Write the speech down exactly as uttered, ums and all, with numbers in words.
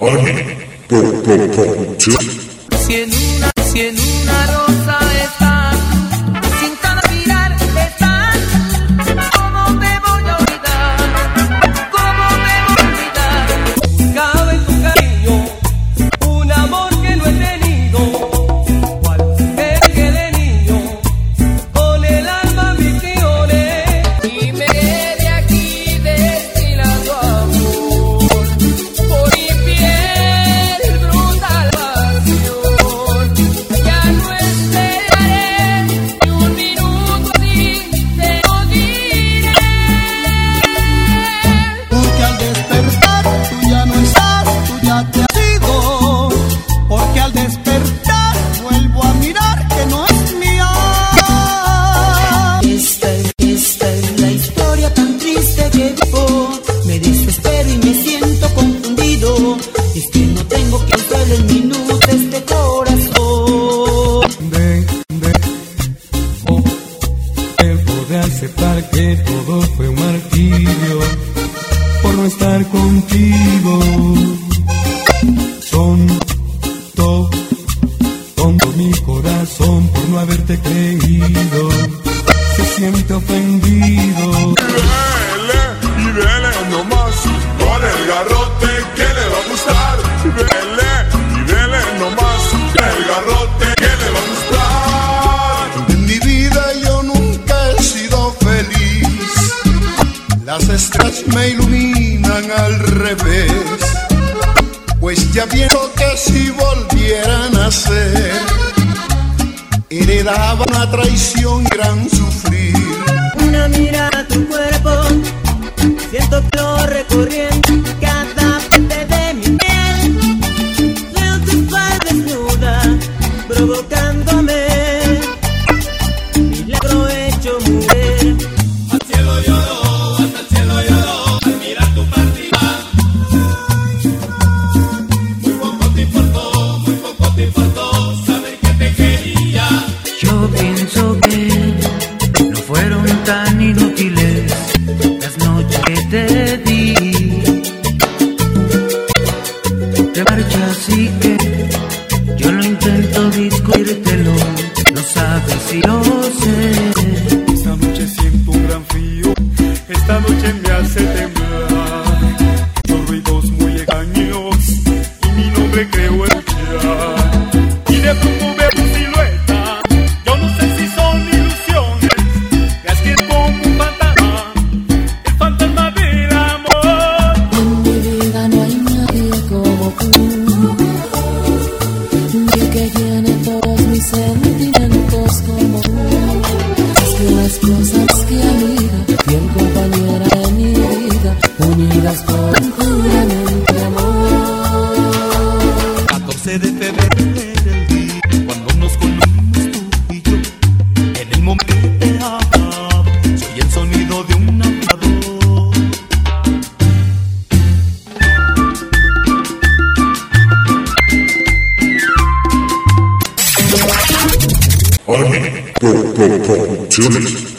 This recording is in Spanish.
Si en una, si en una rosa estás, sin tan mirar estás, ¿cómo me voy a olvidar? ¿Cómo me voy a olvidar? Buscaba en tu cariño un amor que no he tenido, cual que de niño, con el alma misiones. Y me quedé aquí destilando amor, por mi piel brota la pasión. Ya no esperaré ni un minuto sin te lo diré. Porque al despertar tú ya no estás, tú ya te has ido. Porque al despertar vuelvo a mirar que no es mía. Esta, esta es la historia tan triste que vivo. Me desespero y me siento confundido. Es que no tengo que hacerle en minutos este corazón. De, de, oh, el poder aceptar que todo fue un martirio por no estar contigo. Tonto, tonto mi corazón por no haberte creído. Se siente ofendido. Dele y dele nomás con el garrote que le va a gustar. Dele y dele nomás con el garrote que le va a gustar. En mi vida yo nunca he sido feliz. Las estrellas me iluminan al revés. Pues ya viendo que si volvieran a ser, heredaba una traición y gran sufrir. Una mirada a tu cuerpo, siento que lo recorriendo cada parte de mi piel. Veo tu espalda desnuda, provocándome. Milagro hecho mujer. Al cielo lloró, hasta el cielo lloró al mirar tu partida. Muy poco te importó, muy poco te importó saber que te quería. Yo pienso que no fueron tan inútiles las noches que te di. Te marchas y que yo no intento discutírtelo, lo sabes y lo sé. Esta noche siento un gran frío, esta noche me hace temblar. Los ruidos muy extraños y mi nombre creo escuchar. Y de pronto veo tu silueta, yo no sé si son ilusiones. Es que es como un fantasma, el fantasma del amor. En mi vida no hay nadie como tú, nadie que llene todos mis sentimientos como tú. Es que las cosas que amiga, fiel compañera de mi vida, unidas por un juramento de amor. catorce de febrero era el día cuando nos conocimos tú y yo. En el momento que te amaba, soy el sonido de un hablador. Producciones.